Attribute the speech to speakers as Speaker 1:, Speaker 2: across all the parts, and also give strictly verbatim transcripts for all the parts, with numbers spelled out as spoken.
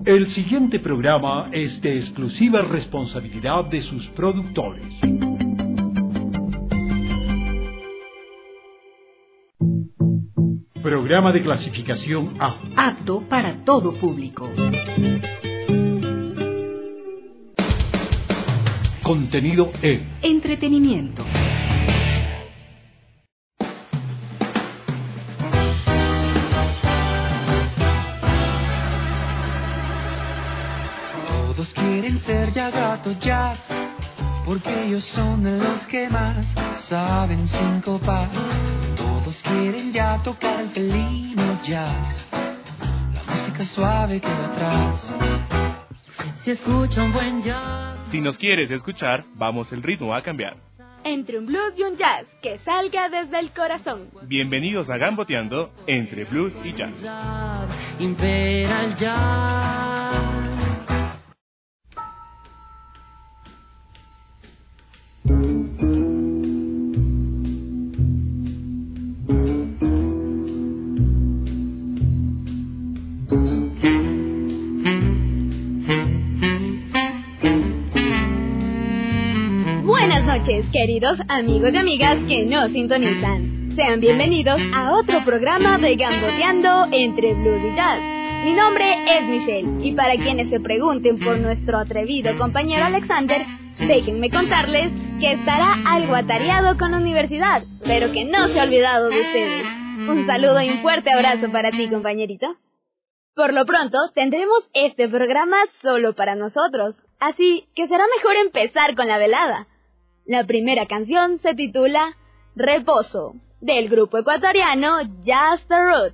Speaker 1: El siguiente programa es de exclusiva responsabilidad de sus productores. Programa de clasificación A.
Speaker 2: Apto para todo público.
Speaker 1: Contenido E.
Speaker 2: Entretenimiento.
Speaker 3: Todos quieren ser Yagato Jazz, porque ellos son de los que más saben sincopar. Todos quieren ya tocar el felino jazz, la música suave queda atrás. Si escucha un buen jazz.
Speaker 4: Si nos quieres escuchar, vamos, el ritmo va a cambiar.
Speaker 5: Entre un blues y un jazz que salga desde el corazón.
Speaker 4: Bienvenidos a Gamboteando entre blues y jazz.
Speaker 3: Impera el jazz.
Speaker 5: Buenas noches, queridos amigos y amigas que nos sintonizan. Sean bienvenidos a otro programa de Gamboteando entre blues y jazz. Mi nombre es Michelle, y para quienes se pregunten por nuestro atrevido compañero Alexander, déjenme contarles que estará algo atareado con la universidad, pero que no se ha olvidado de ustedes. Un saludo y un fuerte abrazo para ti, compañerito. Por lo pronto, tendremos este programa solo para nosotros, así que será mejor empezar con la velada. La primera canción se titula Reposo, del grupo ecuatoriano Just the Root.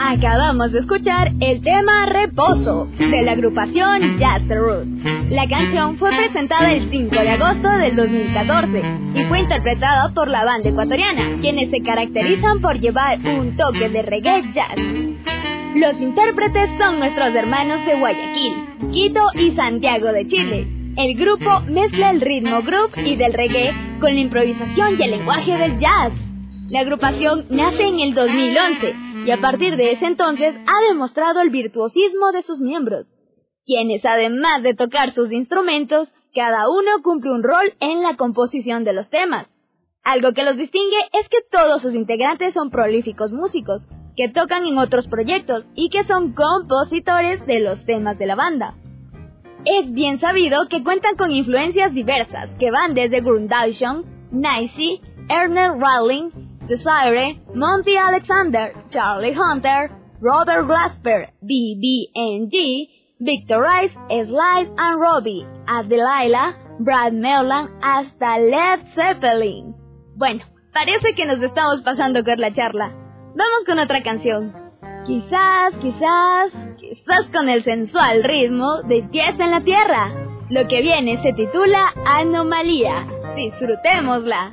Speaker 5: Acabamos de escuchar el tema Reposo de la agrupación Just the Roots. La canción fue presentada el cinco de agosto del dos mil catorce y fue interpretada por la banda ecuatoriana, quienes se caracterizan por llevar un toque de reggae jazz. Los intérpretes son nuestros hermanos de Guayaquil, Quito y Santiago de Chile. El grupo mezcla el ritmo groove y del reggae con la improvisación y el lenguaje del jazz. La agrupación nace en el dos mil once y a partir de ese entonces ha demostrado el virtuosismo de sus miembros, quienes además de tocar sus instrumentos, cada uno cumple un rol en la composición de los temas. Algo que los distingue es que todos sus integrantes son prolíficos músicos, que tocan en otros proyectos y que son compositores de los temas de la banda. Es bien sabido que cuentan con influencias diversas que van desde Grundation, Nicey, Ernest Rowling, Desire, Monty Alexander, Charlie Hunter, Robert Glasper, B B and G, Victor Rice, Sly and Robbie, Adelaila, Brad Mehldau, hasta Led Zeppelin. Bueno, parece que nos estamos pasando con la charla. Vamos con otra canción. Quizás, quizás, quizás con el sensual ritmo de Pies en la Tierra. Lo que viene se titula Anomalía. Disfrutémosla.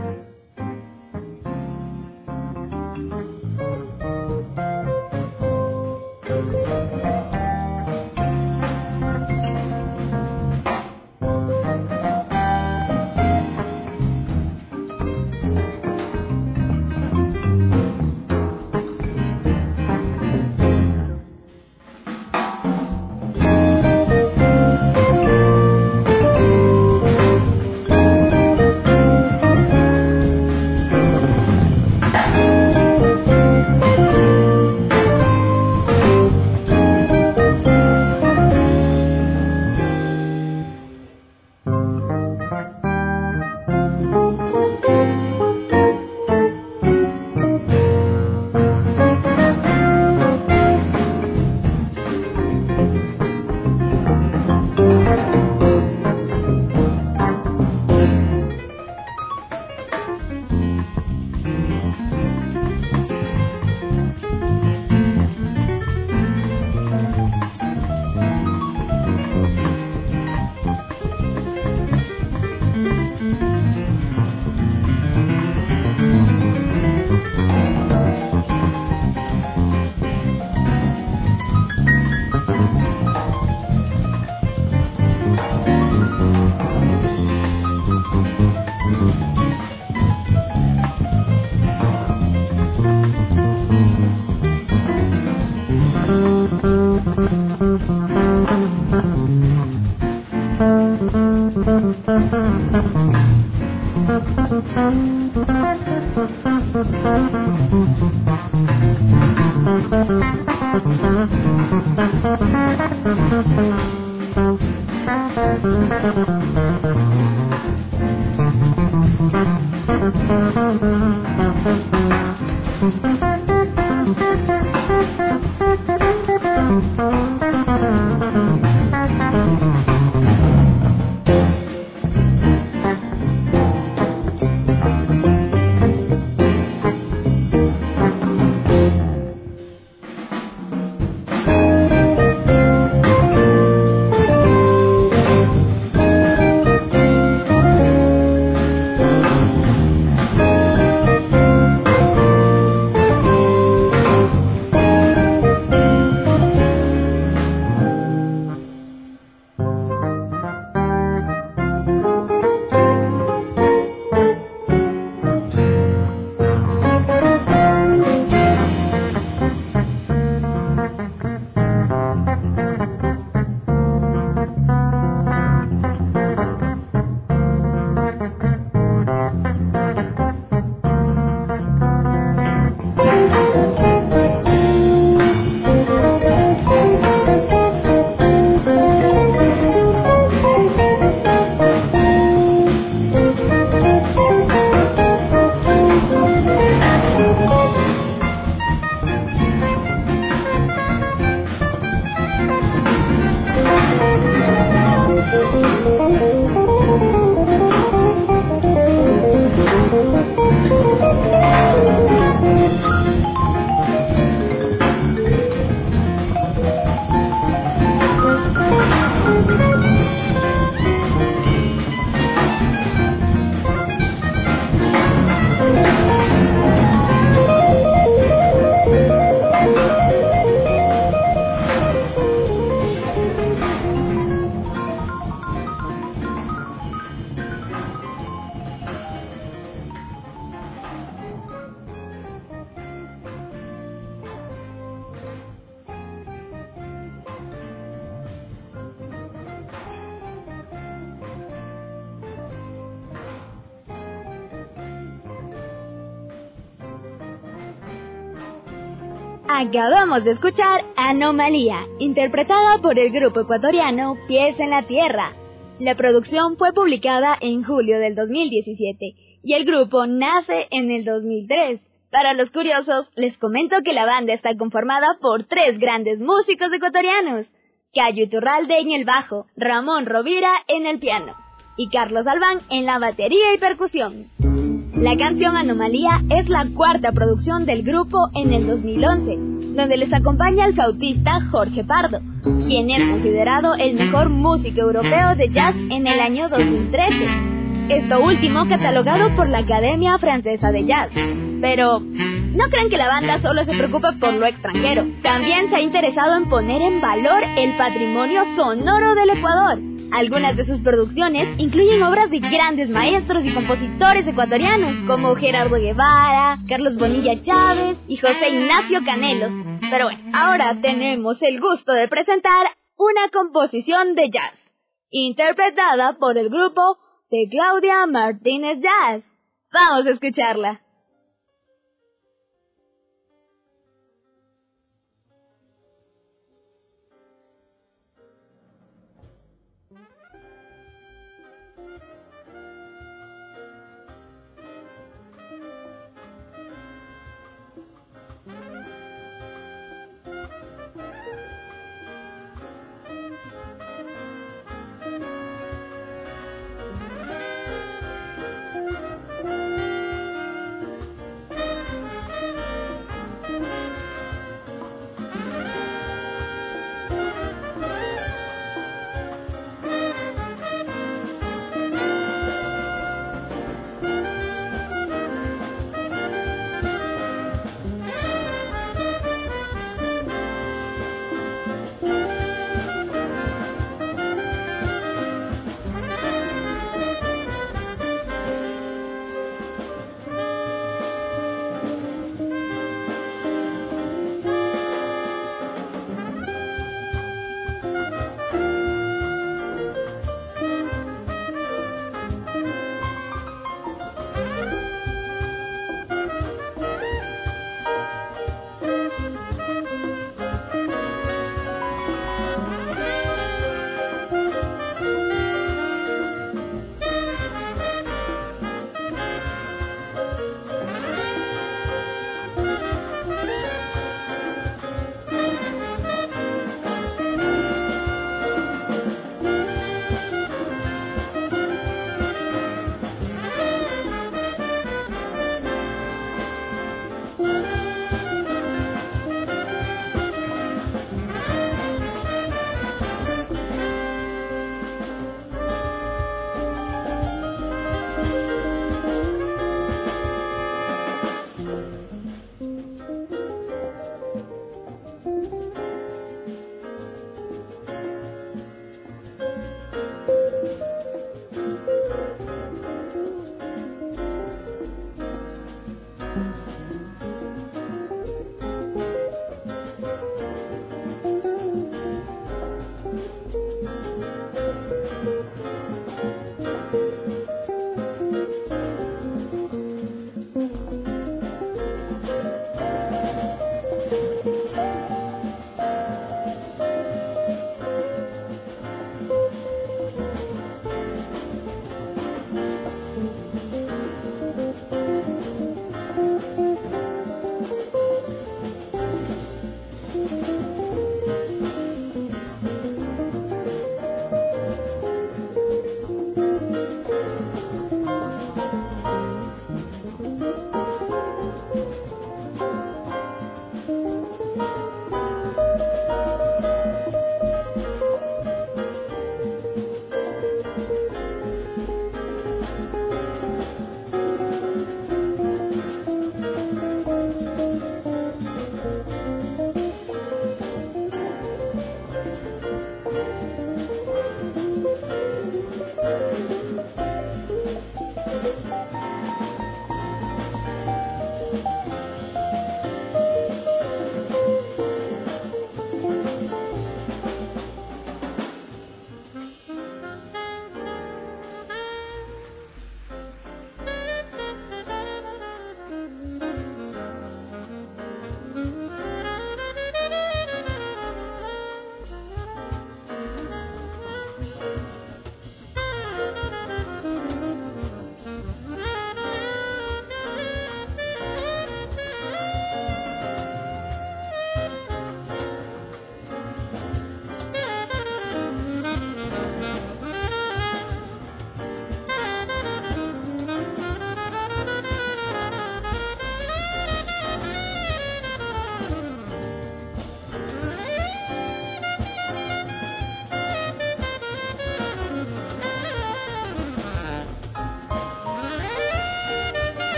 Speaker 5: Acabamos de escuchar Anomalía, interpretada por el grupo ecuatoriano Pies en la Tierra. La producción fue publicada en julio del dos mil diecisiete y el grupo nace en el dos mil tres. Para los curiosos, les comento que la banda está conformada por tres grandes músicos ecuatorianos: Cayo Iturralde en el bajo, Ramón Rovira en el piano y Carlos Albán en la batería y percusión. La canción Anomalía es la cuarta producción del grupo en el dos mil once, donde les acompaña el flautista Jorge Pardo, quien es considerado el mejor músico europeo de jazz en el año dos mil trece. Esto último catalogado por la Academia Francesa de Jazz. Pero no crean que la banda solo se preocupa por lo extranjero. También se ha interesado en poner en valor el patrimonio sonoro del Ecuador. Algunas de sus producciones incluyen obras de grandes maestros y compositores ecuatorianos como Gerardo Guevara, Carlos Bonilla Chávez y José Ignacio Canelos. Pero bueno, ahora tenemos el gusto de presentar una composición de jazz, interpretada por el grupo de Claudia Martínez Jazz. Vamos a escucharla.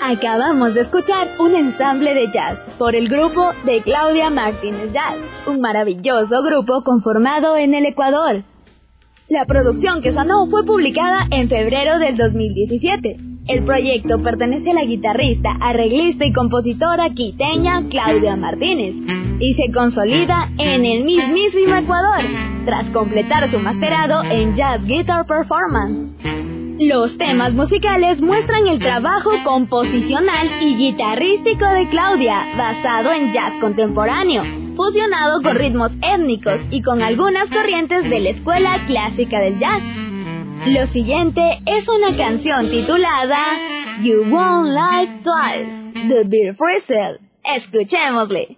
Speaker 5: Acabamos de escuchar un ensamble de jazz por el grupo de Claudia Martínez Jazz, un maravilloso grupo conformado en el Ecuador. La producción que sonó fue publicada en febrero del dos mil diecisiete. El proyecto pertenece a la guitarrista, arreglista y compositora quiteña Claudia Martínez y se consolida en el mismísimo Ecuador, tras completar su masterado en Jazz Guitar Performance. Los temas musicales muestran el trabajo composicional y guitarrístico de Claudia, basado en jazz contemporáneo, fusionado con ritmos étnicos y con algunas corrientes de la escuela clásica del jazz. Lo siguiente es una canción titulada You Won't Live Twice, de Bear Frizzle. Escuchémosle.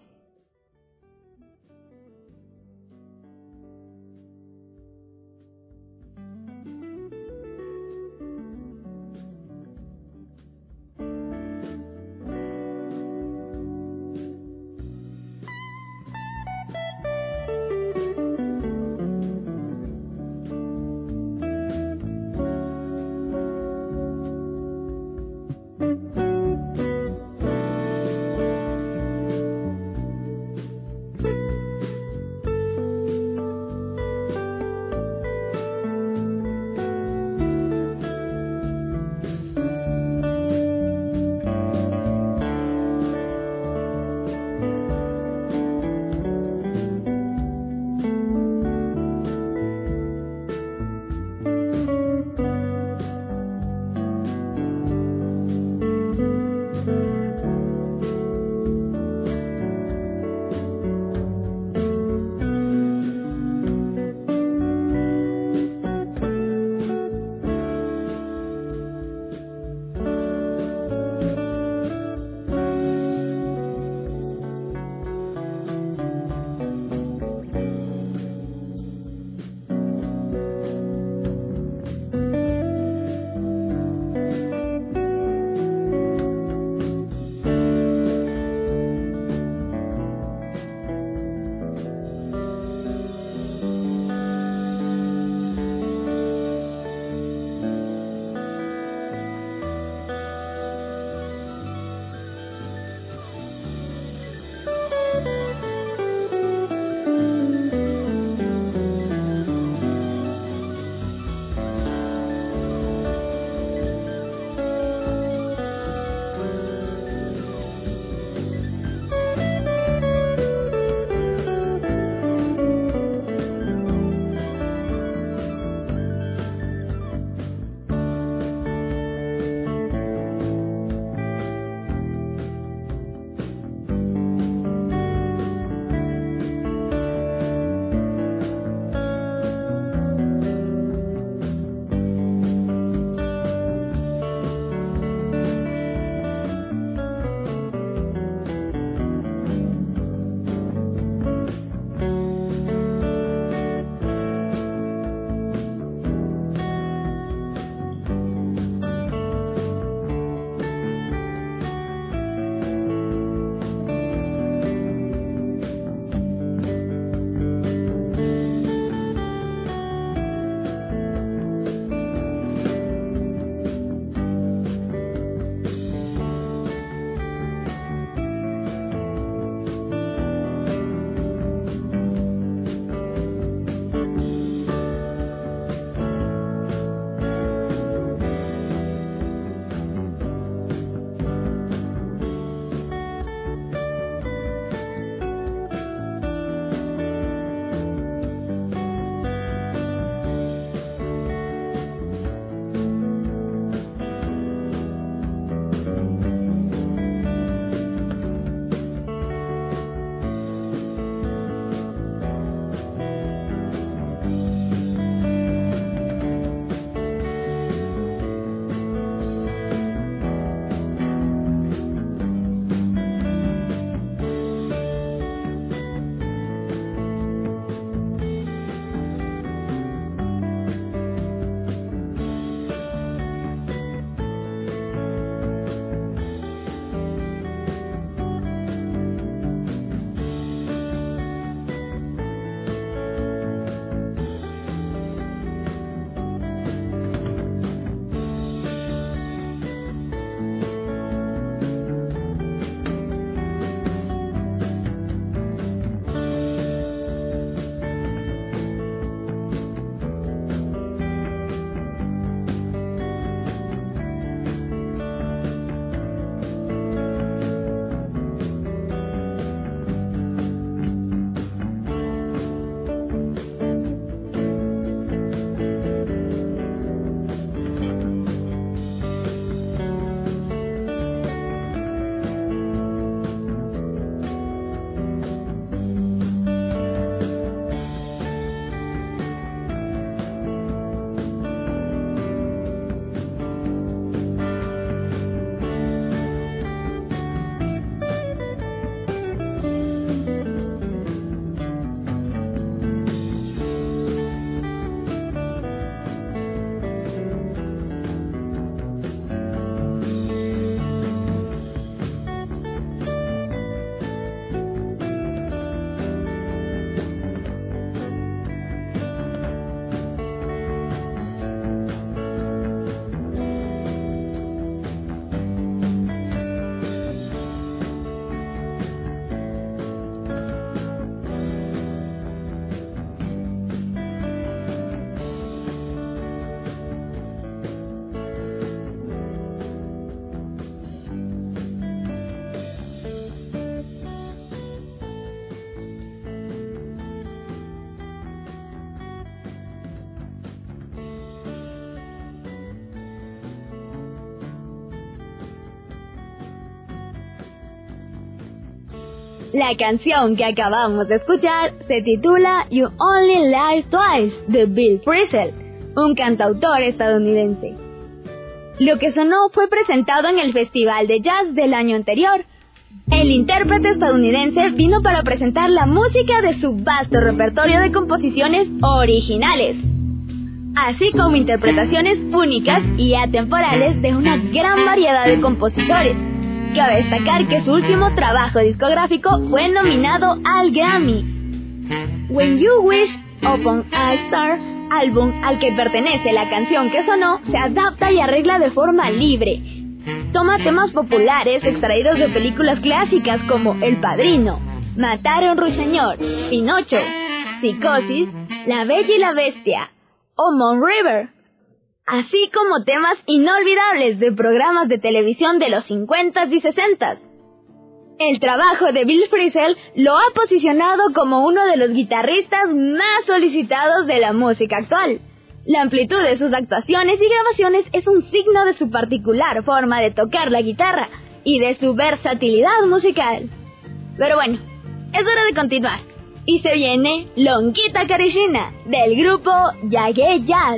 Speaker 5: La canción que acabamos de escuchar se titula You Only Live Twice de Bill Frisell, un cantautor estadounidense. Lo que sonó fue presentado en el Festival de Jazz del año anterior. El intérprete estadounidense vino para presentar la música de su vasto repertorio de composiciones originales, así como interpretaciones únicas y atemporales de una gran variedad de compositores. Cabe destacar que su último trabajo discográfico fue nominado al Grammy. When You Wish Upon a Star, álbum al que pertenece la canción que sonó, se adapta y arregla de forma libre. Toma temas populares extraídos de películas clásicas como El Padrino, Matar a un ruiseñor, Pinocho, Psicosis, La Bella y la Bestia o Moon River, así como temas inolvidables de programas de televisión de los cincuentas y sesentas. El trabajo de Bill Frisell lo ha posicionado como uno de los guitarristas más solicitados de la música actual. La amplitud de sus actuaciones y grabaciones es un signo de su particular forma de tocar la guitarra y de su versatilidad musical. Pero bueno, es hora de continuar. Y se viene Longuita Karishina, del grupo Yagé Jazz.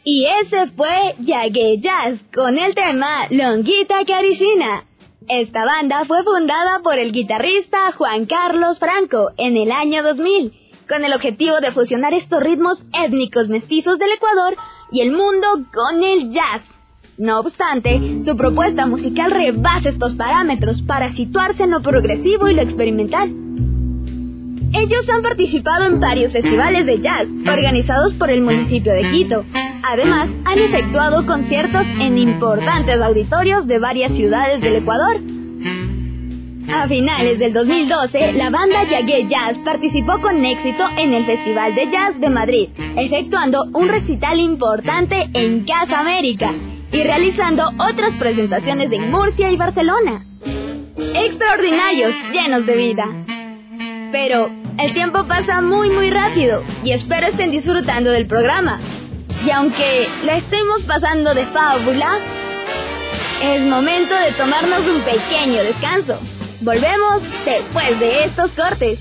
Speaker 5: Y ese fue Yagué Jazz con el tema Longuita Caricina. Esta banda fue fundada por el guitarrista Juan Carlos Franco en el año dos mil, con el objetivo de fusionar estos ritmos étnicos mestizos del Ecuador y el mundo con el jazz. No obstante, su propuesta musical rebasa estos parámetros para situarse en lo progresivo y lo experimental. Ellos han participado en varios festivales de jazz organizados por el municipio de Quito. Además, han efectuado conciertos en importantes auditorios de varias ciudades del Ecuador. A finales del dos mil doce, la banda Yagué Jazz participó con éxito en el Festival de Jazz de Madrid, efectuando un recital importante en Casa América y realizando otras presentaciones en Murcia y Barcelona. Extraordinarios, llenos de vida. Pero el tiempo pasa muy muy rápido y espero estén disfrutando del programa. Y aunque la estemos pasando de fábula, es momento de tomarnos un pequeño descanso. Volvemos después de estos cortes.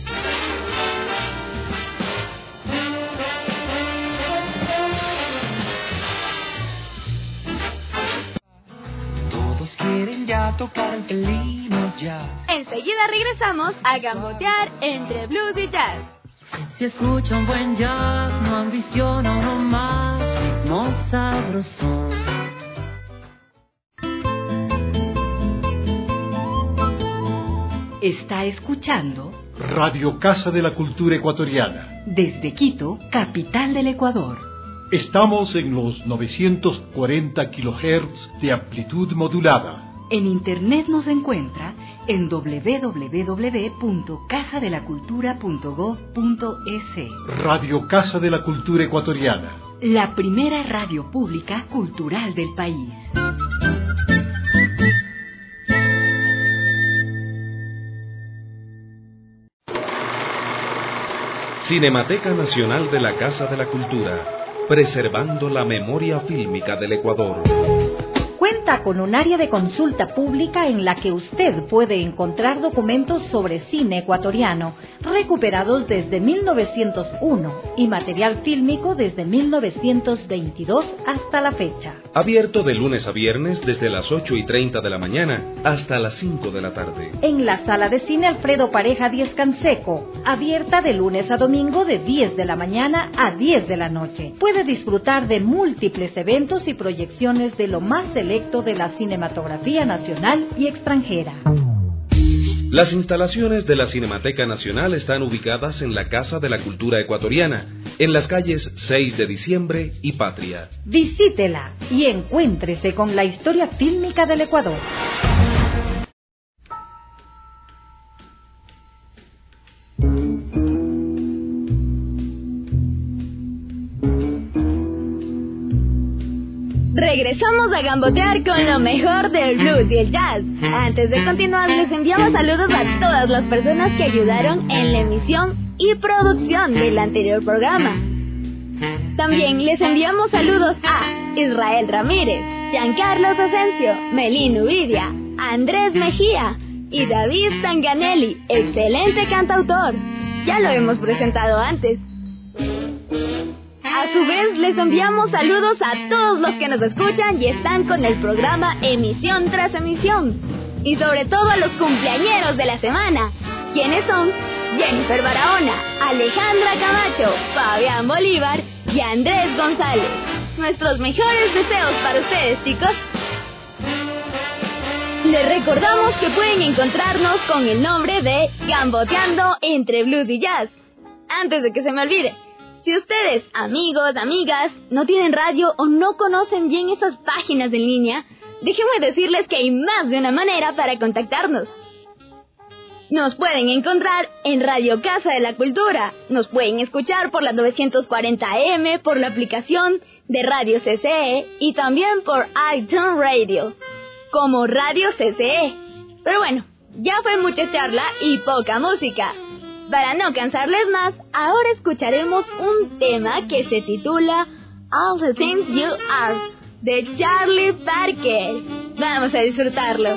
Speaker 3: Todos quieren ya tocar el felino jazz.
Speaker 5: Enseguida regresamos a gambotear entre blues y jazz.
Speaker 6: Si escucha un buen jazz, no ambiciona uno más, ritmo sabrosón.
Speaker 2: Está escuchando
Speaker 1: Radio Casa de la Cultura Ecuatoriana.
Speaker 2: desde Quito, capital del Ecuador.
Speaker 1: Estamos en los novecientos cuarenta kilohertz de amplitud modulada.
Speaker 2: En internet nos encuentra en doble u doble u doble u punto casa de la cultura punto gob punto es.
Speaker 1: Radio Casa de la Cultura Ecuatoriana.
Speaker 2: La primera radio pública cultural del país.
Speaker 7: Cinemateca Nacional de la Casa de la Cultura, preservando la memoria fílmica del Ecuador.
Speaker 8: Cuenta con un área de consulta pública en la que usted puede encontrar documentos sobre cine ecuatoriano, recuperados desde mil novecientos uno y material fílmico desde mil novecientos veintidós hasta la fecha.
Speaker 7: Abierto de lunes a viernes desde las ocho y treinta de la mañana hasta las cinco de la tarde.
Speaker 8: En la sala de cine Alfredo Pareja Díez Canseco, abierta de lunes a domingo de diez de la mañana a diez de la noche. Puede disfrutar de múltiples eventos y proyecciones de lo más selecto de la cinematografía nacional y extranjera.
Speaker 7: Las instalaciones de la Cinemateca Nacional están ubicadas en la Casa de la Cultura Ecuatoriana, en las calles seis de diciembre y Patria.
Speaker 8: Visítela y encuéntrese con la historia fílmica del Ecuador.
Speaker 5: Regresamos a gambotear con lo mejor del blues y el jazz. Antes de continuar, les enviamos saludos a todas las personas que ayudaron en la emisión y producción del anterior programa. También les enviamos saludos a Israel Ramírez, Giancarlos Asensio, Melín Uvidia, Andrés Mejía y David Zanganelli, excelente cantautor. Ya lo hemos presentado antes. A su vez, les enviamos saludos a todos los que nos escuchan y están con el programa emisión tras emisión. Y sobre todo a los cumpleañeros de la semana, quienes son Jennifer Barahona, Alejandra Camacho, Fabián Bolívar y Andrés González. Nuestros mejores deseos para ustedes, chicos. Les recordamos que pueden encontrarnos con el nombre de Gamboteando entre Blues y Jazz. Antes de que se me olvide, si ustedes, amigos, amigas, no tienen radio o no conocen bien esas páginas en línea, déjenme decirles que hay más de una manera para contactarnos. Nos pueden encontrar en Radio Casa de la Cultura, nos pueden escuchar por las novecientos cuarenta A M, por la aplicación de Radio C C E y también por iTunes Radio, como Radio C C E. Pero bueno, ya fue mucha charla y poca música. Para no cansarles más, ahora escucharemos un tema que se titula All the Things You Are, de Charlie Parker. Vamos a disfrutarlo.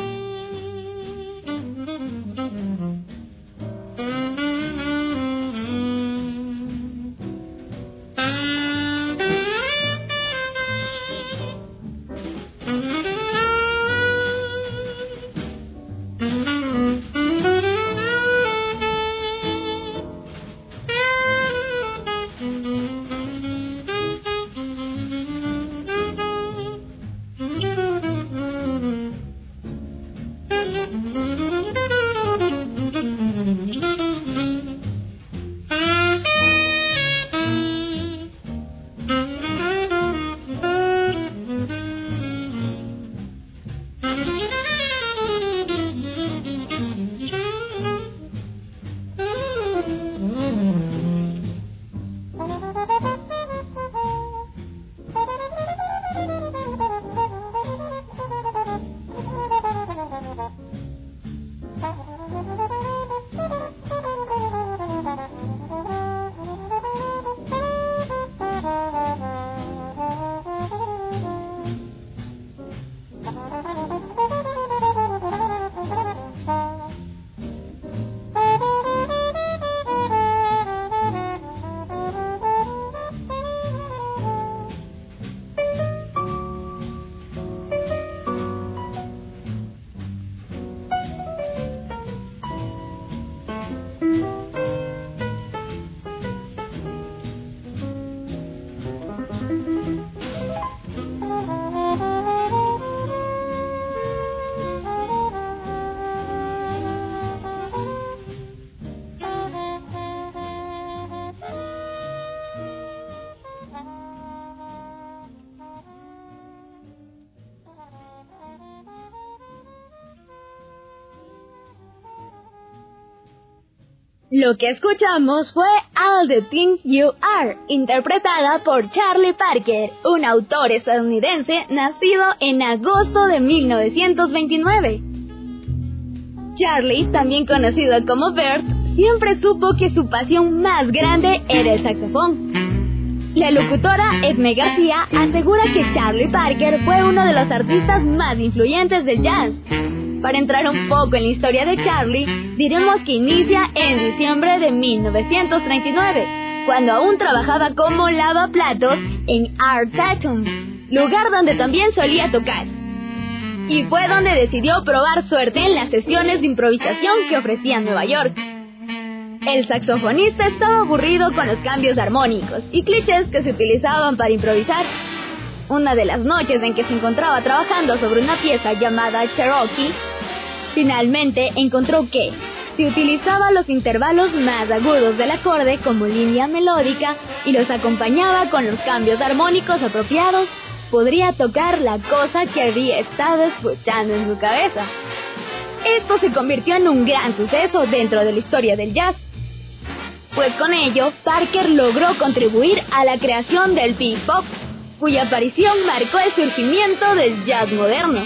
Speaker 5: Lo que escuchamos fue All the Things You Are, interpretada por Charlie Parker, un autor estadounidense nacido en agosto de mil novecientos veintinueve. Charlie, también conocido como Bert, siempre supo que su pasión más grande era el saxofón. La locutora Esme García asegura que Charlie Parker fue uno de los artistas más influyentes del jazz. Para entrar un poco en la historia de Charlie, diremos que inicia en diciembre de mil novecientos treinta y nueve, cuando aún trabajaba como lavaplatos en Art Tatum, lugar donde también solía tocar. Y fue donde decidió probar suerte en las sesiones de improvisación que ofrecía en Nueva York. El saxofonista estaba aburrido con los cambios armónicos y clichés que se utilizaban para improvisar. Una de las noches en que se encontraba trabajando sobre una pieza llamada Cherokee, finalmente encontró que, si utilizaba los intervalos más agudos del acorde como línea melódica y los acompañaba con los cambios armónicos apropiados, podría tocar la cosa que había estado escuchando en su cabeza. Esto se convirtió en un gran suceso dentro de la historia del jazz, pues con ello Parker logró contribuir a la creación del bebop, cuya aparición marcó el surgimiento del jazz moderno.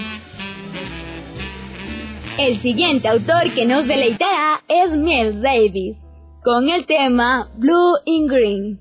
Speaker 5: El siguiente autor que nos deleitará es Miles Davis, con el tema Blue in Green.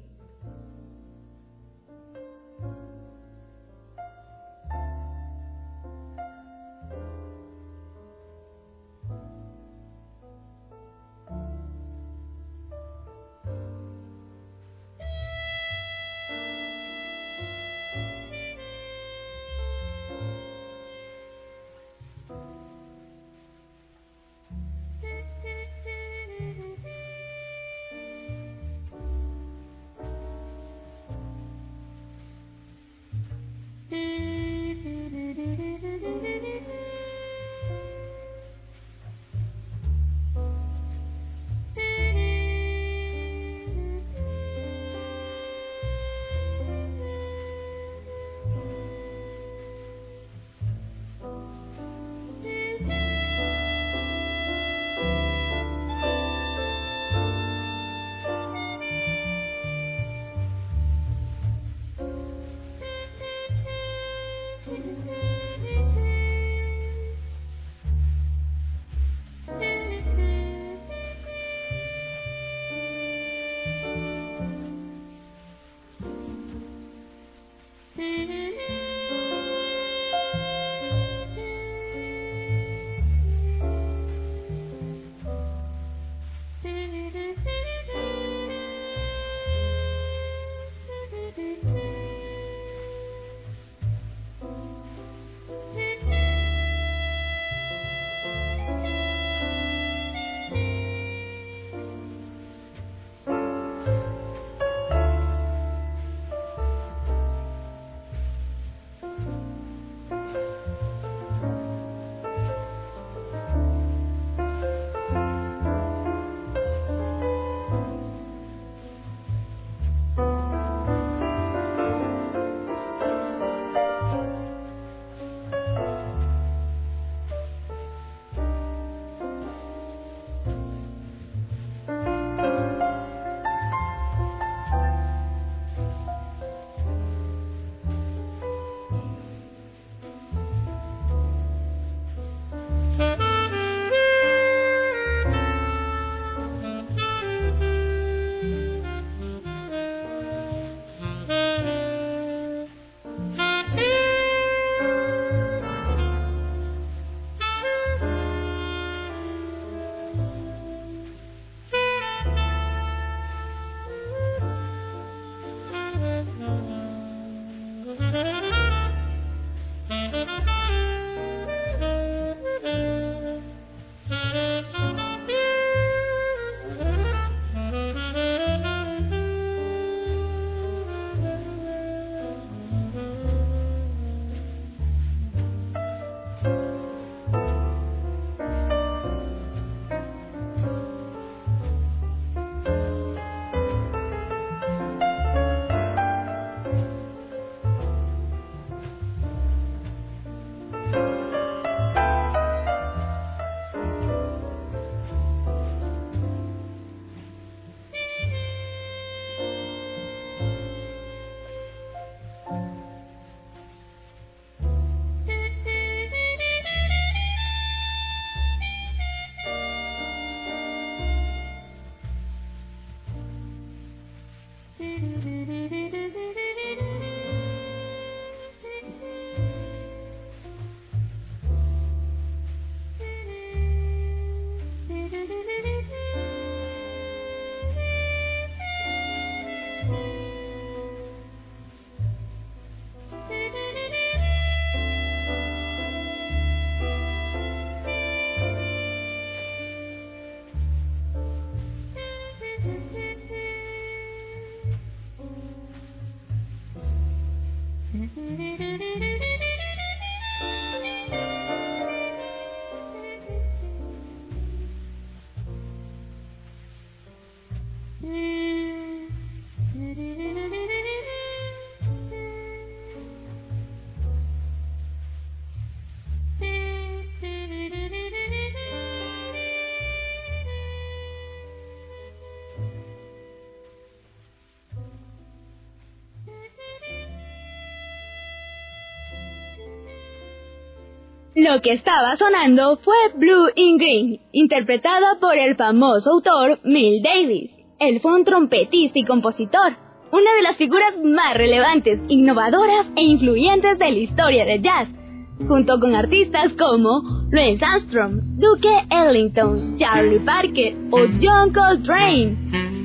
Speaker 5: Lo que estaba sonando fue Blue in Green, interpretada por el famoso autor Miles Davis. Él fue un trompetista y compositor, una de las figuras más relevantes, innovadoras e influyentes de la historia del jazz, junto con artistas como Louis Armstrong, Duke Ellington, Charlie Parker o John Coltrane.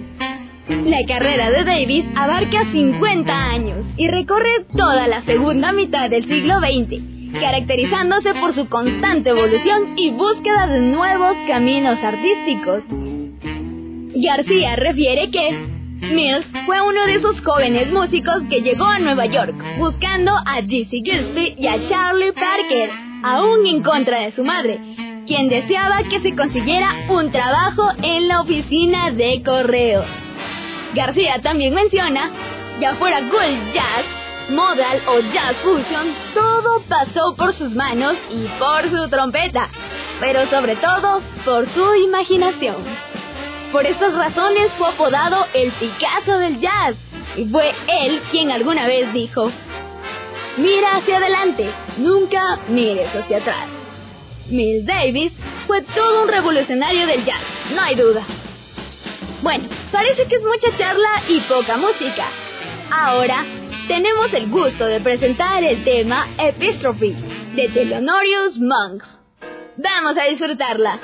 Speaker 5: La carrera de Davis abarca cincuenta años y recorre toda la segunda mitad del siglo veinte, caracterizándose por su constante evolución y búsqueda de nuevos caminos artísticos. García refiere que Mills fue uno de esos jóvenes músicos que llegó a Nueva York buscando a Dizzy Gillespie y a Charlie Parker, aún en contra de su madre, quien deseaba que se consiguiera un trabajo en la oficina de correo. García también menciona, ya fuera cool jazz, modal o jazz fusion, todo pasó por sus manos y por su trompeta, pero sobre todo por su imaginación. Por estas razones fue apodado el Picasso del jazz, y fue él quien alguna vez dijo: mira hacia adelante, nunca mires hacia atrás. Miles Davis fue todo un revolucionario del jazz, no hay duda. Bueno, parece que es mucha charla y poca música. Ahora tenemos el gusto de presentar el tema Epistrophe de Thelonious Monk. Vamos a disfrutarla.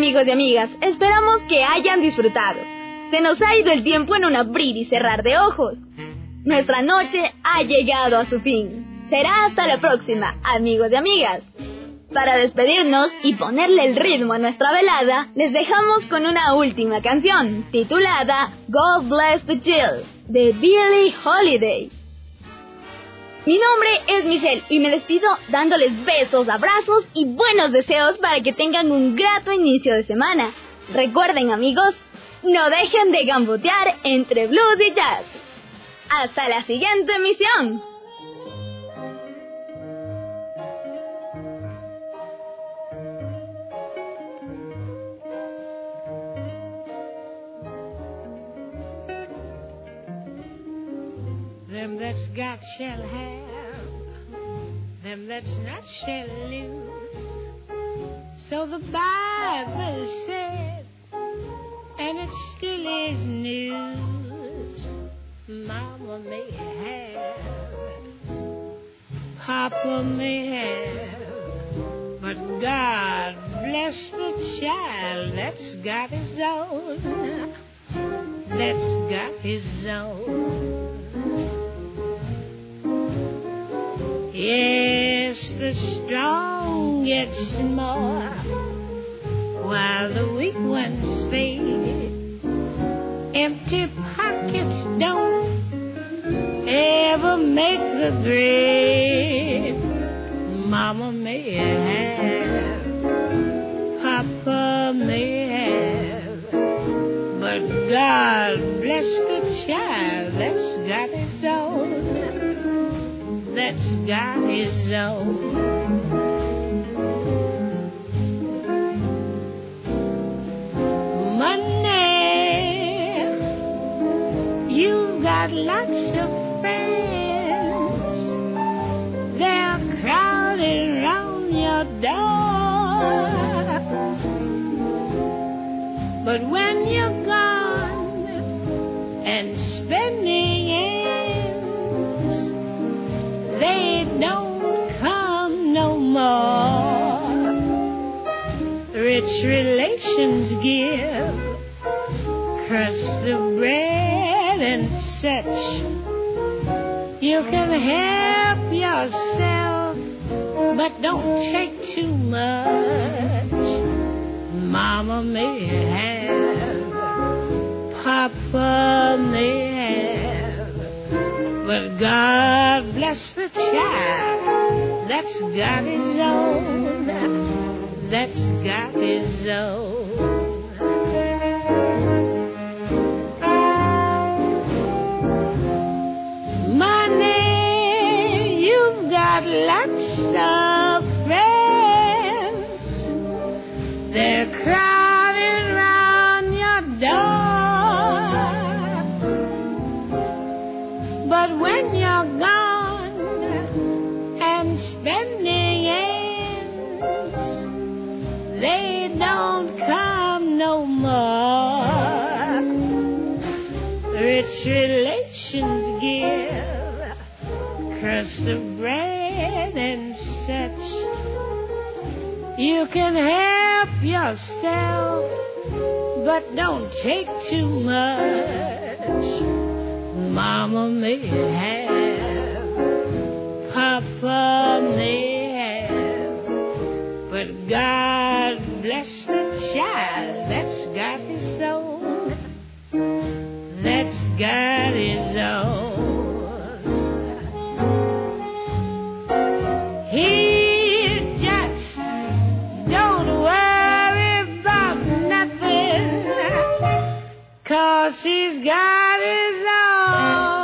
Speaker 5: amigos y amigas, esperamos que hayan disfrutado. Se nos ha ido el tiempo en un abrir y cerrar de ojos. Nuestra noche ha llegado a su fin. Será hasta la próxima, amigos y amigas. Para despedirnos y ponerle el ritmo a nuestra velada, les dejamos con una última canción, titulada God Bless the Chill, de Billie Holiday. Mi nombre es Michelle y me despido dándoles besos, abrazos y buenos deseos para que tengan un grato inicio de semana. Recuerden, amigos, no dejen de gambotear entre blues y jazz. ¡Hasta la siguiente emisión!
Speaker 9: Them that's got shall have, them that's not shall lose. So the Bible said, and it still is news. Mama may have, Papa may have, but God bless the child that's got his own, that's got his own. Yes, the strong get more, while the weak ones fade. Empty pockets don't ever make the grade. Mama may have, Papa may have, but God bless the child that's got his own, that's got his own. Money, you've got lots of friends, they're crowding round your door. But when you're gone and spending ends, they don't come no more. Rich relations give crust of bread and such. You can help yourself, but don't take too much. Mama may have, Papa may have, but God bless the child that's got his own, that's got his own. Money, you've got lots of friends, they're crowding round your door. But when you're gone and spending ends, they don't come no more. Rich relations give crust of bread and such. You can help yourself, but don't take too much. Mama may have, Papa may have, but God bless the child that's got his own, that's got his own. He just don't worry about nothing, 'cause he's got his own.